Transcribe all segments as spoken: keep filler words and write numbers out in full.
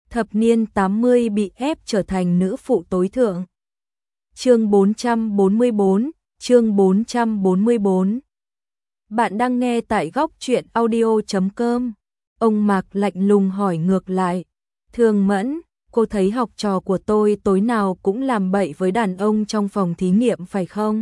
Thập niên tám mươi bị ép trở thành nữ phụ tối thượng. Chương bốn trăm bốn mươi bốn, chương bốn trăm bốn mươi bốn. Bạn đang nghe tại góc truyện audio chấm com. Ông Mạc lạnh lùng hỏi ngược lại. Thường Mẫn, cô thấy học trò của tôi tối nào cũng làm bậy với đàn ông trong phòng thí nghiệm phải không?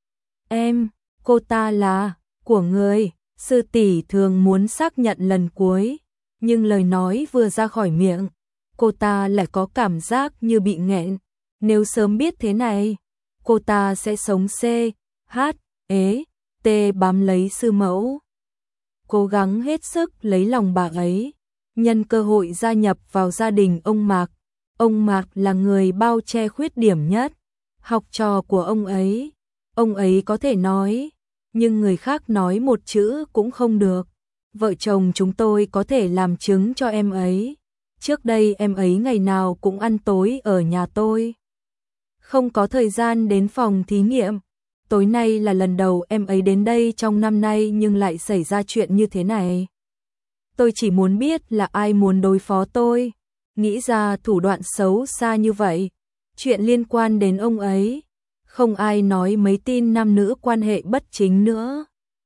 Em, cô ta là của người. Sư tỷ thường muốn xác nhận lần cuối, nhưng lời nói vừa ra khỏi miệng, cô ta lại có cảm giác như bị nghẹn. Nếu sớm biết thế này, cô ta sẽ sống C, H, ế, T bám lấy sư mẫu. Cố gắng hết sức lấy lòng bà ấy, nhân cơ hội gia nhập vào gia đình ông Mạc. Ông Mạc là người bao che khuyết điểm nhất, học trò của ông ấy. Ông ấy có thể nói, nhưng người khác nói một chữ cũng không được. Vợ chồng chúng tôi có thể làm chứng cho em ấy. Trước đây em ấy ngày nào cũng ăn tối ở nhà tôi, không có thời gian đến phòng thí nghiệm. Tối nay là lần đầu em ấy đến đây trong năm nay nhưng lại xảy ra chuyện như thế này. Tôi chỉ muốn biết là ai muốn đối phó tôi, nghĩ ra thủ đoạn xấu xa như vậy. Chuyện liên quan đến ông ấy, không ai nói mấy tin nam nữ quan hệ bất chính nữa.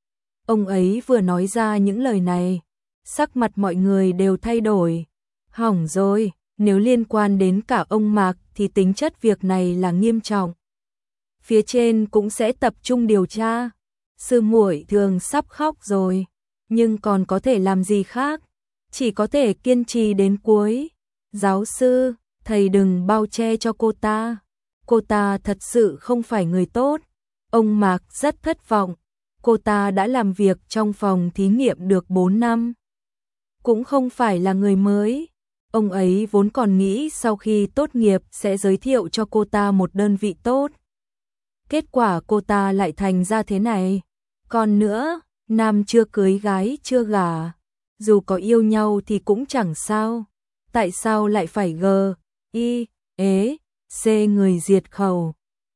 Ông ấy vừa nói ra những lời này, sắc mặt mọi người đều thay đổi. Hỏng rồi, nếu liên quan đến cả ông Mạc thì tính chất việc này là nghiêm trọng. Phía trên cũng sẽ tập trung điều tra. Sư muội thường sắp khóc rồi, nhưng còn có thể làm gì khác, chỉ có thể kiên trì đến cuối. Giáo sư, thầy đừng bao che cho cô ta. Cô ta thật sự không phải người tốt. Ông Mạc rất thất vọng. Cô ta đã làm việc trong phòng thí nghiệm được bốn năm. Cũng không phải là người mới. Ông ấy vốn còn nghĩ sau khi tốt nghiệp sẽ giới thiệu cho cô ta một đơn vị tốt. Kết quả cô ta lại thành ra thế này. Còn nữa, nam chưa cưới gái chưa gả. Dù có yêu nhau thì cũng chẳng sao. Tại sao lại phải G, I, ế, C người diệt khẩu?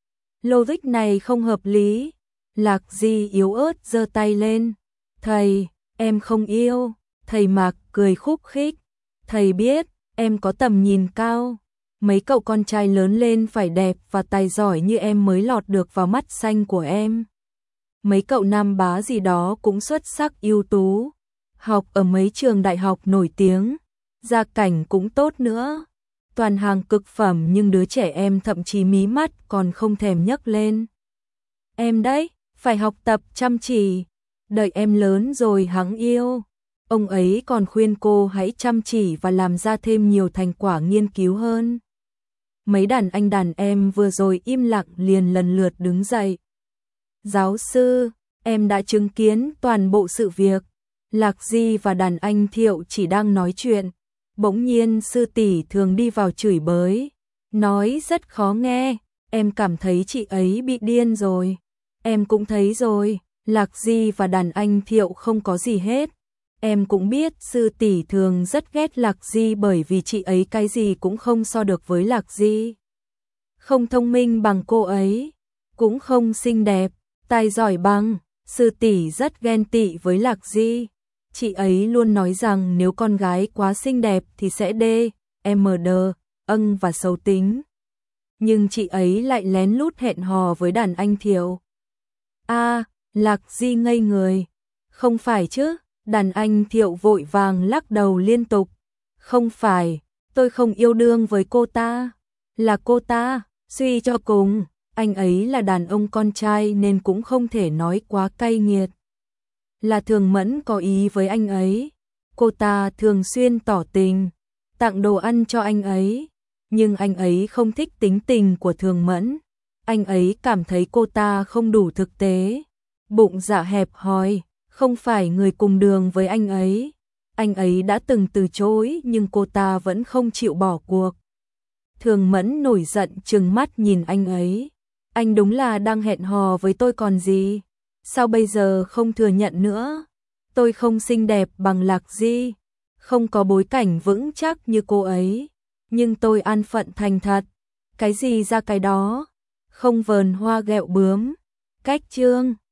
Logic này không hợp lý. Lạc Di yếu ớt giơ tay lên. Thầy, em không yêu. Thầy Mạc cười khúc khích. Thầy biết, em có tầm nhìn cao. Mấy cậu con trai lớn lên phải đẹp và tài giỏi như em mới lọt được vào mắt xanh của em. Mấy cậu nam bá gì đó cũng xuất sắc ưu tú, học ở mấy trường đại học nổi tiếng, gia cảnh cũng tốt nữa. Toàn hàng cực phẩm nhưng đứa trẻ em thậm chí mí mắt còn không thèm nhấc lên. Em đấy, phải học tập chăm chỉ, đợi em lớn rồi hẵng yêu. Ông ấy còn khuyên cô hãy chăm chỉ và làm ra thêm nhiều thành quả nghiên cứu hơn. Mấy đàn anh đàn em vừa rồi im lặng liền lần lượt đứng dậy. Giáo sư, em đã chứng kiến toàn bộ sự việc. Lạc Di và đàn anh Thiệu chỉ đang nói chuyện. Bỗng nhiên sư tỷ thường đi vào chửi bới. Nói rất khó nghe, em cảm thấy chị ấy bị điên rồi. Em cũng thấy rồi, Lạc Di và đàn anh Thiệu không có gì hết. Em cũng biết sư tỷ thường rất ghét Lạc Di bởi vì chị ấy cái gì cũng không so được với Lạc Di. Không thông minh bằng cô ấy, cũng không xinh đẹp, tài giỏi bằng. Sư tỷ rất ghen tị với Lạc Di. Chị ấy luôn nói rằng nếu con gái quá xinh đẹp thì sẽ D, M D, âng và xấu tính. Nhưng chị ấy lại lén lút hẹn hò với đàn anh Thiệu. A, Lạc Di ngây người. Không phải chứ? Đàn anh Thiệu vội vàng lắc đầu liên tục. Không phải, tôi không yêu đương với cô ta. Là cô ta, suy cho cùng, anh ấy là đàn ông con trai nên cũng không thể nói quá cay nghiệt. Là Thường Mẫn có ý với anh ấy. Cô ta thường xuyên tỏ tình, tặng đồ ăn cho anh ấy. Nhưng anh ấy không thích tính tình của Thường Mẫn. Anh ấy cảm thấy cô ta không đủ thực tế. Bụng dạ hẹp hòi, không phải người cùng đường với anh ấy. Anh ấy đã từng từ chối nhưng cô ta vẫn không chịu bỏ cuộc. Thường Mẫn nổi giận trừng mắt nhìn anh ấy. Anh đúng là đang hẹn hò với tôi còn gì. Sao bây giờ không thừa nhận nữa? Tôi không xinh đẹp bằng Lạc Di, không có bối cảnh vững chắc như cô ấy. Nhưng tôi an phận thành thật. Cái gì ra cái đó, không vờn hoa ghẹo bướm. Cách chương